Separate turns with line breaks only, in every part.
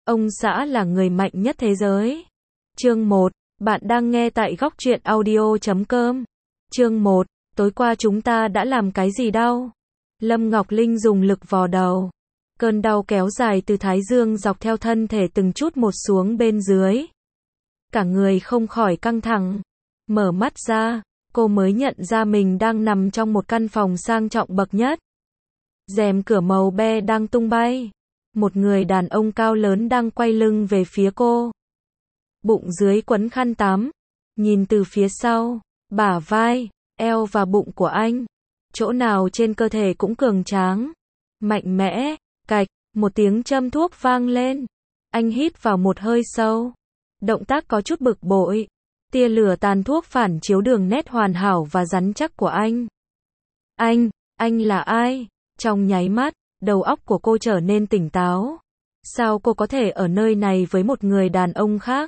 Ông xã là người mạnh nhất thế giới. Chương 1, bạn đang nghe tại góc truyện audio.com. Chương 1, tối qua chúng ta đã làm cái gì đau? Lâm Ngọc Linh dùng lực vò đầu. Cơn đau kéo dài từ thái dương dọc theo thân thể từng chút một xuống bên dưới. Cả người không khỏi căng thẳng. Mở mắt ra, cô mới nhận ra mình đang nằm trong một căn phòng sang trọng bậc nhất. Rèm cửa màu be đang tung bay. Một người đàn ông cao lớn đang quay lưng về phía cô. Bụng dưới quấn khăn tắm. Nhìn từ phía sau, bả vai, eo và bụng của anh. Chỗ nào trên cơ thể cũng cường tráng. Mạnh mẽ, cạch, một tiếng châm thuốc vang lên. Anh hít vào một hơi sâu. Động tác có chút bực bội. Tia lửa tàn thuốc phản chiếu đường nét hoàn hảo và rắn chắc của anh. Anh là ai? Trong nháy mắt, đầu óc của cô trở nên tỉnh táo. Sao cô có thể ở nơi này với một người đàn ông khác?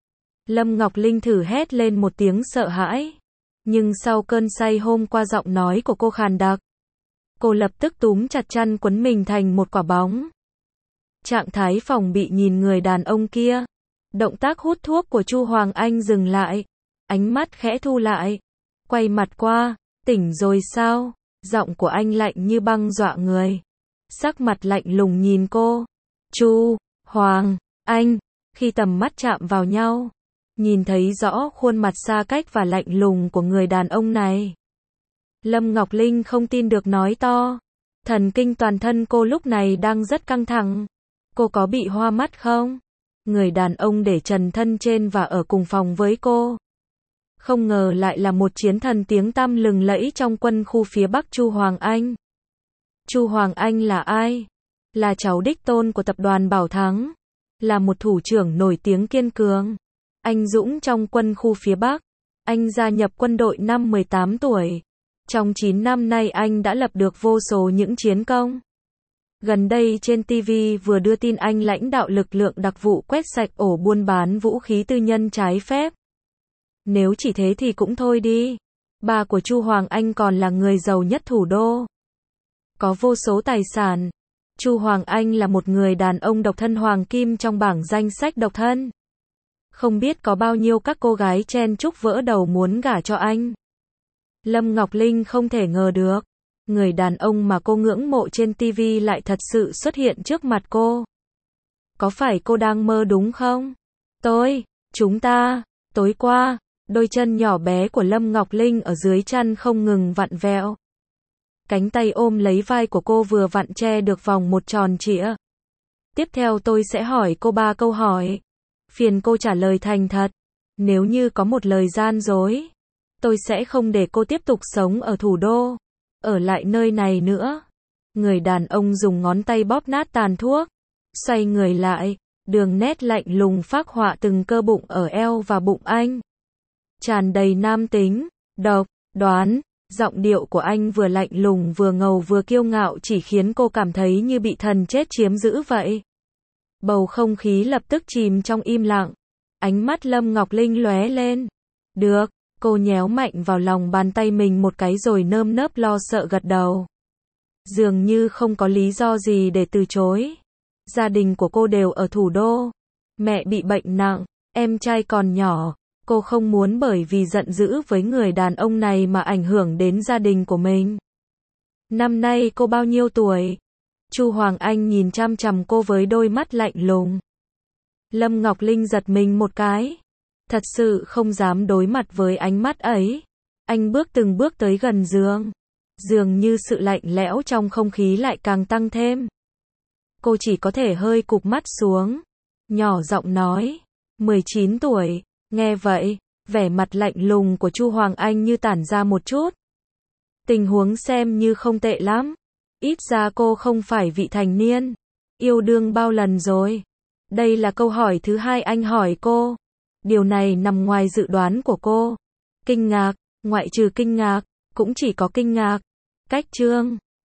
Lâm Ngọc Linh thử hét lên một tiếng sợ hãi. Nhưng sau cơn say hôm qua giọng nói của cô khàn đặc. Cô lập tức túm chặt chăn quấn mình thành một quả bóng. Trạng thái phòng bị nhìn người đàn ông kia. Động tác hút thuốc của Chu Hoàng Anh dừng lại. Ánh mắt khẽ thu lại. Quay mặt qua, tỉnh rồi sao? Giọng của anh lạnh như băng dọa người. Sắc mặt lạnh lùng nhìn cô. Chu Hoàng Anh, khi tầm mắt chạm vào nhau, nhìn thấy rõ khuôn mặt xa cách và lạnh lùng của người đàn ông này. Lâm Ngọc Linh không tin được nói to. Thần kinh toàn thân cô lúc này đang rất căng thẳng. Cô có bị hoa mắt không? Người đàn ông để trần thân trên và ở cùng phòng với cô. Không ngờ lại là một chiến thần tiếng tăm lừng lẫy trong quân khu phía Bắc Chu Hoàng Anh. Chu Hoàng Anh là ai? Là cháu đích tôn của tập đoàn Bảo Thắng. Là một thủ trưởng nổi tiếng kiên cường. Anh dũng trong quân khu phía Bắc. Anh gia nhập quân đội năm 18 tuổi. Trong 9 năm nay anh đã lập được vô số những chiến công. Gần đây trên TV vừa đưa tin anh lãnh đạo lực lượng đặc vụ quét sạch ổ buôn bán vũ khí tư nhân trái phép. Nếu chỉ thế thì cũng thôi đi. Ba của Chu Hoàng Anh còn là người giàu nhất thủ đô. Có vô số tài sản. Chu Hoàng Anh là một người đàn ông độc thân hoàng kim trong bảng danh sách độc thân. Không biết có bao nhiêu các cô gái chen chúc vỡ đầu muốn gả cho anh. Lâm Ngọc Linh không thể ngờ được. Người đàn ông mà cô ngưỡng mộ trên TV lại thật sự xuất hiện trước mặt cô. Có phải cô đang mơ đúng không? Chúng ta, tối qua, đôi chân nhỏ bé của Lâm Ngọc Linh ở dưới chăn không ngừng vặn vẹo. Cánh tay ôm lấy vai của cô vừa vặn che được vòng một tròn trịa. Tiếp theo tôi sẽ hỏi cô 3 câu hỏi. Phiền cô trả lời thành thật. Nếu như có một lời gian dối, tôi sẽ không để cô tiếp tục sống ở thủ đô. Ở lại nơi này nữa. Người đàn ông dùng ngón tay bóp nát tàn thuốc. Xoay người lại. Đường nét lạnh lùng phác họa từng cơ bụng ở eo và bụng anh. Tràn đầy nam tính, độc, đoán. Giọng điệu của anh vừa lạnh lùng vừa ngầu vừa kiêu ngạo chỉ khiến cô cảm thấy như bị thần chết chiếm giữ vậy. Bầu không khí lập tức chìm trong im lặng. Ánh mắt Lâm Ngọc Linh lóe lên. Được, cô nhéo mạnh vào lòng bàn tay mình một cái rồi nơm nớp lo sợ gật đầu. Dường như không có lý do gì để từ chối. Gia đình của cô đều ở thủ đô. Mẹ bị bệnh nặng, em trai còn nhỏ. Cô không muốn bởi vì giận dữ với người đàn ông này mà ảnh hưởng đến gia đình của mình. Năm nay cô bao nhiêu tuổi? Chu Hoàng Anh nhìn chằm chằm cô với đôi mắt lạnh lùng. Lâm Ngọc Linh giật mình một cái. Thật sự không dám đối mặt với ánh mắt ấy. Anh bước từng bước tới gần giường. Dường như sự lạnh lẽo trong không khí lại càng tăng thêm. Cô chỉ có thể hơi cụp mắt xuống. Nhỏ giọng nói. 19 tuổi. Nghe vậy, vẻ mặt lạnh lùng của Chu Hoàng Anh như tản ra một chút. Tình huống xem như không tệ lắm. Ít ra cô không phải vị thành niên. Yêu đương bao lần rồi? Đây là câu hỏi thứ 2 anh hỏi cô. Điều này nằm ngoài dự đoán của cô. Kinh ngạc, ngoại trừ kinh ngạc, cũng chỉ có kinh ngạc. Cách chương